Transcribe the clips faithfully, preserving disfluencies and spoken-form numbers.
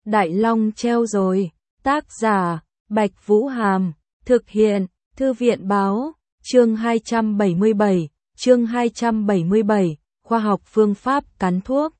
Đại Long treo rồi. Tác giả, Bạch Vũ Hàm. Thực hiện, Thư viện Báo. Chương hai trăm bảy mươi bảy. Chương hai trăm bảy mươi bảy. Khoa học phương pháp cắn thuốc.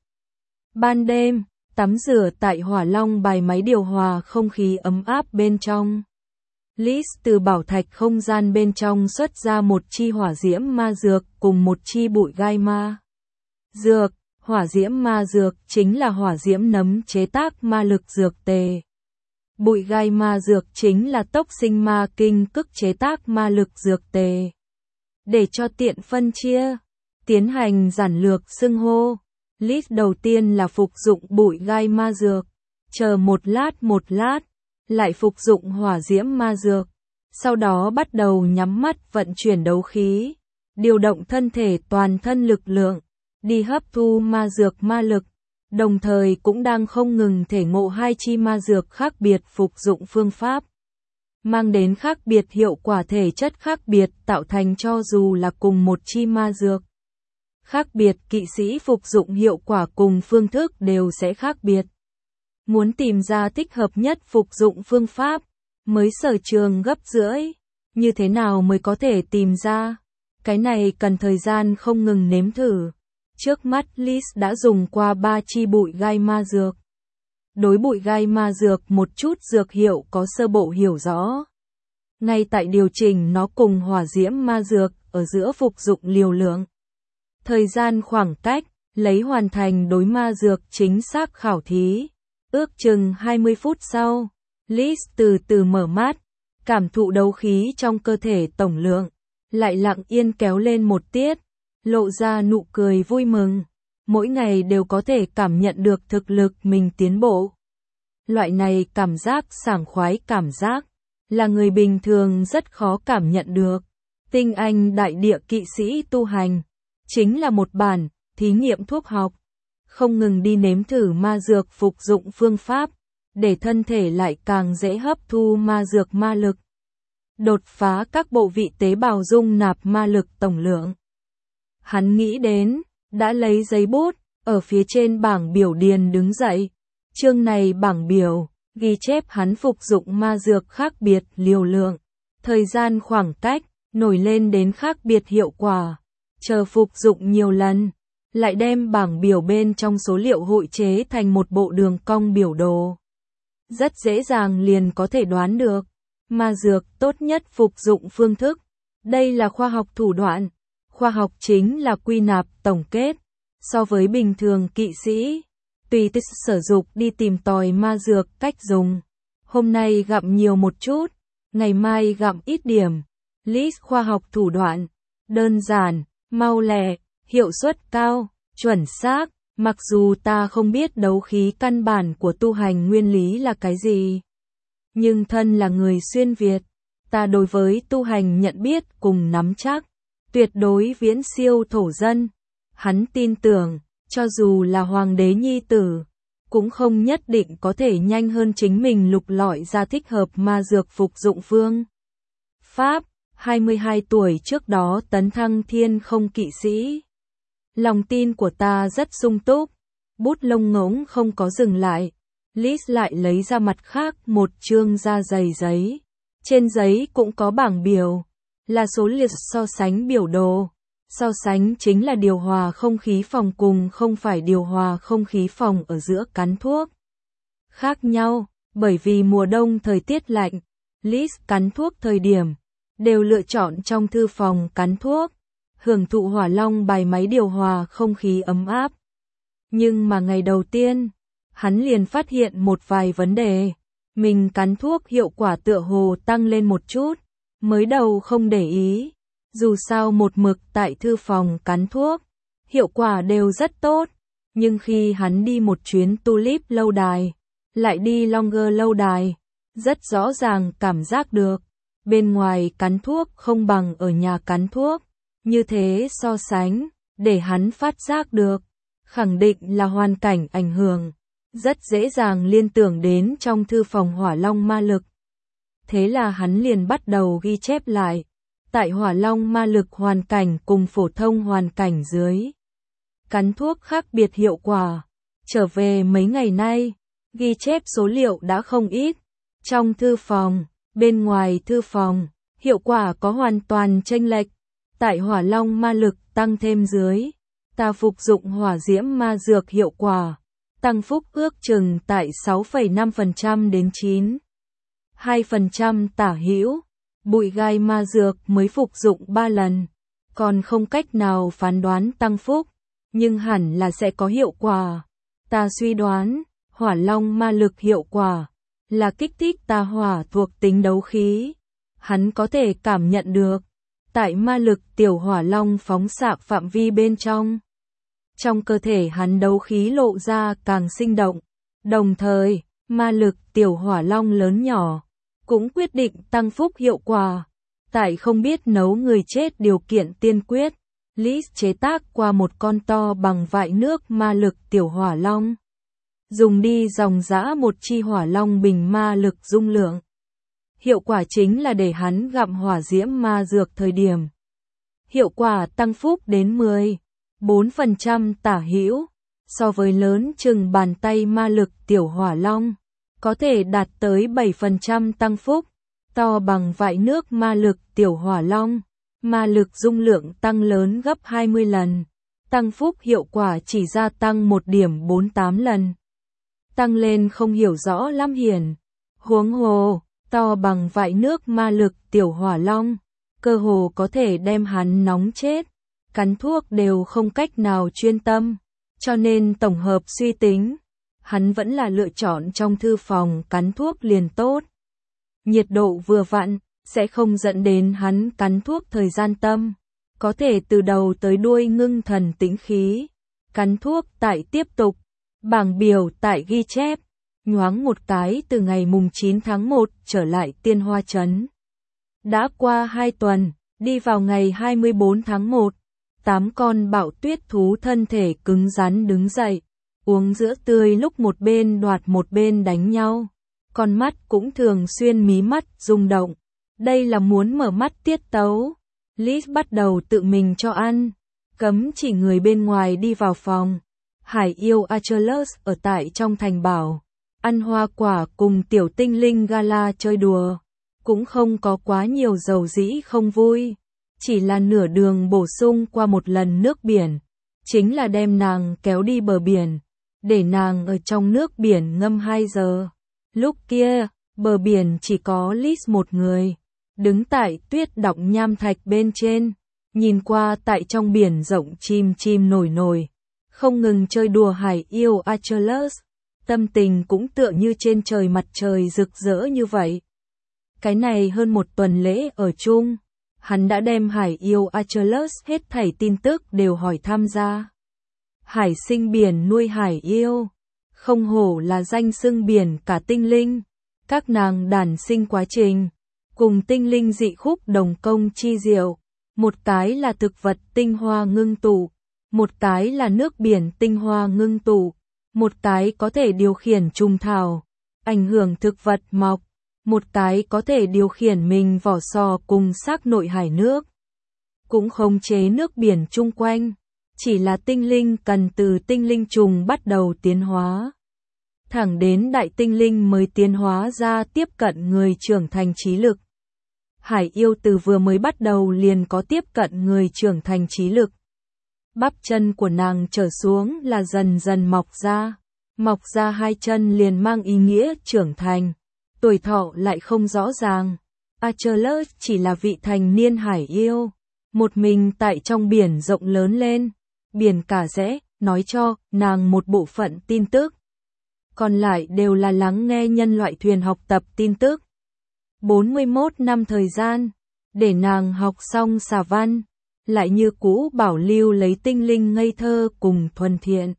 Ban đêm, tắm rửa tại Hỏa Long bài máy điều hòa không khí ấm áp bên trong. Liz từ bảo thạch không gian bên trong xuất ra một chi hỏa diễm ma dược cùng một chi bụi gai ma dược. Hỏa diễm ma dược chính là hỏa diễm nấm chế tác ma lực dược tề. Bụi gai ma dược chính là tốc sinh ma kinh cức chế tác ma lực dược tề. Để cho tiện phân chia, tiến hành giản lược xưng hô, Liz đầu tiên là phục dụng bụi gai ma dược, chờ một lát một lát, lại phục dụng hỏa diễm ma dược, sau đó bắt đầu nhắm mắt vận chuyển đấu khí, điều động thân thể toàn thân lực lượng, đi hấp thu ma dược ma lực, đồng thời cũng đang không ngừng thể ngộ hai chi ma dược khác biệt phục dụng phương pháp. Mang đến khác biệt hiệu quả thể chất khác biệt tạo thành cho dù là cùng một chi ma dược. Khác biệt kỵ sĩ phục dụng hiệu quả cùng phương thức đều sẽ khác biệt. Muốn tìm ra thích hợp nhất phục dụng phương pháp, mới sở trường gấp rưỡi. Như thế nào mới có thể tìm ra? Cái này cần thời gian không ngừng nếm thử. Trước mắt Liz đã dùng qua ba chi bụi gai ma dược. Đối bụi gai ma dược một chút dược hiệu có sơ bộ hiểu rõ. Ngay tại điều chỉnh nó cùng hỏa diễm ma dược ở giữa phục dụng liều lượng. Thời gian khoảng cách, lấy hoàn thành đối ma dược chính xác khảo thí. Ước chừng hai mươi phút sau, Liz từ từ mở mắt, cảm thụ đấu khí trong cơ thể tổng lượng, lại lặng yên kéo lên một tiết, lộ ra nụ cười vui mừng. Mỗi ngày đều có thể cảm nhận được thực lực mình tiến bộ. Loại này cảm giác sảng khoái cảm giác, là người bình thường rất khó cảm nhận được. Tinh Anh đại địa kỵ sĩ tu hành, chính là một bản thí nghiệm thuốc học, không ngừng đi nếm thử ma dược phục dụng phương pháp, để thân thể lại càng dễ hấp thu ma dược ma lực. Đột phá các bộ vị tế bào dung nạp ma lực tổng lượng. Hắn nghĩ đến, đã lấy giấy bút, ở phía trên bảng biểu điền đứng dậy. Chương này bảng biểu, ghi chép hắn phục dụng ma dược khác biệt liều lượng, thời gian khoảng cách, nổi lên đến khác biệt hiệu quả. Chờ phục dụng nhiều lần, lại đem bảng biểu bên trong số liệu hội chế thành một bộ đường cong biểu đồ. Rất dễ dàng liền có thể đoán được, ma dược tốt nhất phục dụng phương thức. Đây là khoa học thủ đoạn. Khoa học chính là quy nạp tổng kết. So với bình thường kỵ sĩ, tùy thích sử dụng đi tìm tòi ma dược cách dùng. Hôm nay gặm nhiều một chút, ngày mai gặm ít điểm. List khoa học thủ đoạn, đơn giản, mau lẹ, hiệu suất cao, chuẩn xác. Mặc dù ta không biết đấu khí căn bản của tu hành nguyên lý là cái gì, nhưng thân là người xuyên Việt, ta đối với tu hành nhận biết cùng nắm chắc, tuyệt đối viễn siêu thổ dân. Hắn tin tưởng, cho dù là hoàng đế nhi tử, cũng không nhất định có thể nhanh hơn chính mình lục lọi ra thích hợp ma dược phục dụng phương pháp. hai mươi hai tuổi trước đó tấn thăng thiên không kỵ sĩ. Lòng tin của ta rất sung túc, bút lông ngỗng không có dừng lại. Liz lại lấy ra mặt khác một chương da dày giấy. Trên giấy cũng có bảng biểu, là số liệt so sánh biểu đồ. So sánh chính là điều hòa không khí phòng cùng không phải điều hòa không khí phòng ở giữa cắn thuốc. Khác nhau, bởi vì mùa đông thời tiết lạnh, Liz cắn thuốc thời điểm, đều lựa chọn trong thư phòng cắn thuốc, hưởng thụ Hỏa Long bài máy điều hòa không khí ấm áp. Nhưng mà ngày đầu tiên, hắn liền phát hiện một vài vấn đề. Mình cắn thuốc hiệu quả tựa hồ tăng lên một chút, mới đầu không để ý. Dù sao một mực tại thư phòng cắn thuốc, hiệu quả đều rất tốt. Nhưng khi hắn đi một chuyến Tulip lâu đài, lại đi Longer lâu đài, rất rõ ràng cảm giác được, bên ngoài cắn thuốc không bằng ở nhà cắn thuốc. Như thế so sánh, để hắn phát giác được, khẳng định là hoàn cảnh ảnh hưởng. Rất dễ dàng liên tưởng đến trong thư phòng Hỏa Long ma lực. Thế là hắn liền bắt đầu ghi chép lại. Tại Hỏa Long ma lực hoàn cảnh cùng phổ thông hoàn cảnh dưới, cắn thuốc khác biệt hiệu quả. Trở về mấy ngày nay, Ghi chép số liệu đã không ít. Trong thư phòng, bên ngoài thư phòng, hiệu quả có hoàn toàn chênh lệch. Tại hỏa long ma lực tăng thêm dưới, ta phục dụng hỏa diễm ma dược hiệu quả, tăng phúc ước chừng tại sáu phẩy năm phần trăm đến chín phẩy hai phần trăm tả hữu. Bụi gai ma dược mới phục dụng ba lần, còn không cách nào phán đoán tăng phúc, nhưng hẳn là sẽ có hiệu quả. Ta suy đoán, hỏa long ma lực hiệu quả là kích thích tà hỏa thuộc tính đấu khí. Hắn có thể cảm nhận được, tại ma lực tiểu hỏa long phóng xạ phạm vi bên trong. Trong cơ thể hắn đấu khí lộ ra càng sinh động, đồng thời, ma lực tiểu hỏa long lớn nhỏ, cũng quyết định tăng phúc hiệu quả. Tại không biết nấu người chết điều kiện tiên quyết, Lis chế tác qua một con to bằng vại nước ma lực tiểu hỏa long. Dùng đi dòng dã một chi hỏa long bình ma lực dung lượng. Hiệu quả chính là để hắn gặm hỏa diễm ma dược thời điểm. Hiệu quả tăng phúc đến mười phẩy bốn phần trăm tả hữu, so với lớn chừng bàn tay ma lực tiểu hỏa long, có thể đạt tới bảy phần trăm tăng phúc. To bằng vại nước ma lực tiểu hỏa long, ma lực dung lượng tăng lớn gấp hai mươi lần, tăng phúc hiệu quả chỉ gia tăng một điểm bốn mươi tám lần. Tăng lên không hiểu rõ lắm hiển. Huống hồ, to bằng vại nước ma lực tiểu hỏa long, cơ hồ có thể đem hắn nóng chết, cắn thuốc đều không cách nào chuyên tâm, cho nên tổng hợp suy tính, hắn vẫn là lựa chọn trong thư phòng cắn thuốc liền tốt. Nhiệt độ vừa vặn, sẽ không dẫn đến hắn cắn thuốc thời gian tâm, có thể từ đầu tới đuôi ngưng thần tĩnh khí. Cắn thuốc tại tiếp tục, bảng biểu tại ghi chép, nhoáng một cái từ ngày mùng chín tháng một trở lại Tiên Hoa Trấn. Đã qua hai tuần, đi vào ngày hai mươi bốn tháng một, tám con bạo tuyết thú thân thể cứng rắn đứng dậy, uống sữa tươi lúc một bên đoạt một bên đánh nhau. Con mắt cũng thường xuyên mí mắt rung động. Đây là muốn mở mắt tiết tấu. Liz bắt đầu tự mình cho ăn, cấm chỉ người bên ngoài đi vào phòng. Hải yêu Achilles ở tại trong thành bảo, ăn hoa quả cùng tiểu tinh linh Gala chơi đùa, cũng không có quá nhiều dầu dĩ không vui, chỉ là nửa đường bổ sung qua một lần nước biển, chính là đem nàng kéo đi bờ biển, để nàng ở trong nước biển ngâm hai giờ. Lúc kia, bờ biển chỉ có Liz một người, đứng tại tuyết đọng nham thạch bên trên, nhìn qua tại trong biển rộng chim chim nổi nổi, không ngừng chơi đùa hải yêu Achilles, tâm tình cũng tựa như trên trời mặt trời rực rỡ như vậy. Cái này hơn một tuần lễ ở chung, hắn đã đem hải yêu Achilles hết thảy tin tức đều hỏi tham gia. Hải sinh biển nuôi hải yêu, không hổ là danh xưng biển cả tinh linh, các nàng đản sinh quá trình, cùng tinh linh dị khúc đồng công chi diệu, một cái là thực vật tinh hoa ngưng tụ, một cái là nước biển tinh hoa ngưng tụ, một cái có thể điều khiển trùng thảo, ảnh hưởng thực vật mọc, một cái có thể điều khiển mình vỏ sò cùng xác nội hải nước, cũng khống chế nước biển chung quanh, chỉ là tinh linh cần từ tinh linh trùng bắt đầu tiến hóa. Thẳng đến đại tinh linh mới tiến hóa ra tiếp cận người trưởng thành trí lực. Hải yêu từ vừa mới bắt đầu liền có tiếp cận người trưởng thành trí lực. Bắp chân của nàng trở xuống là dần dần mọc ra, mọc ra hai chân liền mang ý nghĩa trưởng thành, tuổi thọ lại không rõ ràng. Achilles chỉ là vị thành niên hải yêu, một mình tại trong biển rộng lớn lên, biển cả sẽ nói cho nàng một bộ phận tin tức. Còn lại đều là lắng nghe nhân loại thuyền học tập tin tức. bốn mươi mốt năm thời gian, để nàng học xong xà văn, lại như cũ bảo lưu lấy tinh linh ngây thơ cùng thuần thiện.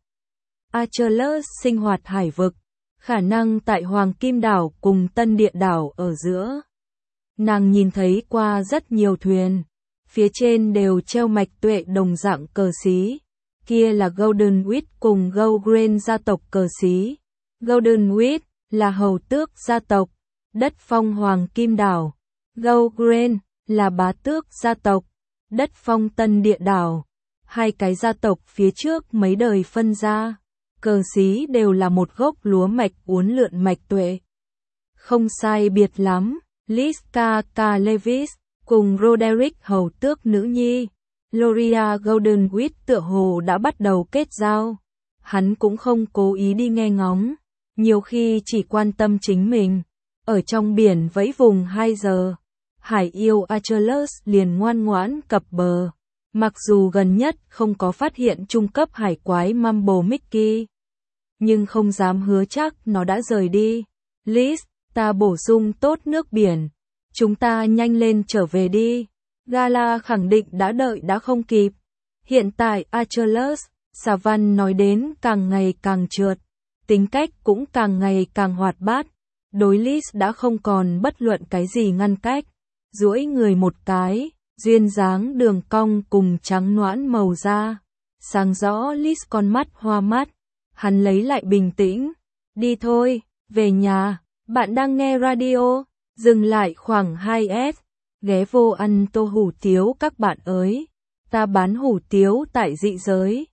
Achilles sinh hoạt hải vực, khả năng tại Hoàng Kim Đảo cùng Tân Địa Đảo ở giữa. Nàng nhìn thấy qua rất nhiều thuyền, phía trên đều treo mạch tuệ đồng dạng cờ xí, kia là Golden Wheat cùng Gaugrain gia tộc cờ xí. Golden Wheat là hầu tước gia tộc, đất phong Hoàng Kim Đảo. Gaugrain là bá tước gia tộc, đất phong Tân Địa Đảo. Hai cái gia tộc phía trước mấy đời phân ra, cờ xí đều là một gốc lúa mạch uốn lượn mạch tuệ. Không sai biệt lắm, Liz K. Lewis, cùng Roderick hầu tước nữ nhi, Gloria Goldenwhisk tựa hồ đã bắt đầu kết giao. Hắn cũng không cố ý đi nghe ngóng, nhiều khi chỉ quan tâm chính mình. Ở trong biển vẫy vùng hai giờ, hải yêu Achilles liền ngoan ngoãn cập bờ. Mặc dù gần nhất không có phát hiện trung cấp hải quái Mumble Mickey, nhưng không dám hứa chắc nó đã rời đi. Liz, ta bổ sung tốt nước biển. Chúng ta nhanh lên trở về đi. Gala khẳng định đã đợi đã không kịp. Hiện tại Achilles, Savan nói đến càng ngày càng trượt. Tính cách cũng càng ngày càng hoạt bát. Đối Liz đã không còn bất luận cái gì ngăn cách. Duỗi người một cái, duyên dáng đường cong cùng trắng noãn màu da. Sáng rõ Liz con mắt hoa mắt. Hắn lấy lại bình tĩnh. Đi thôi, về nhà. Bạn đang nghe radio. Dừng lại khoảng hai S. Ghé vô ăn tô hủ tiếu các bạn ơi. Ta bán hủ tiếu tại dị giới.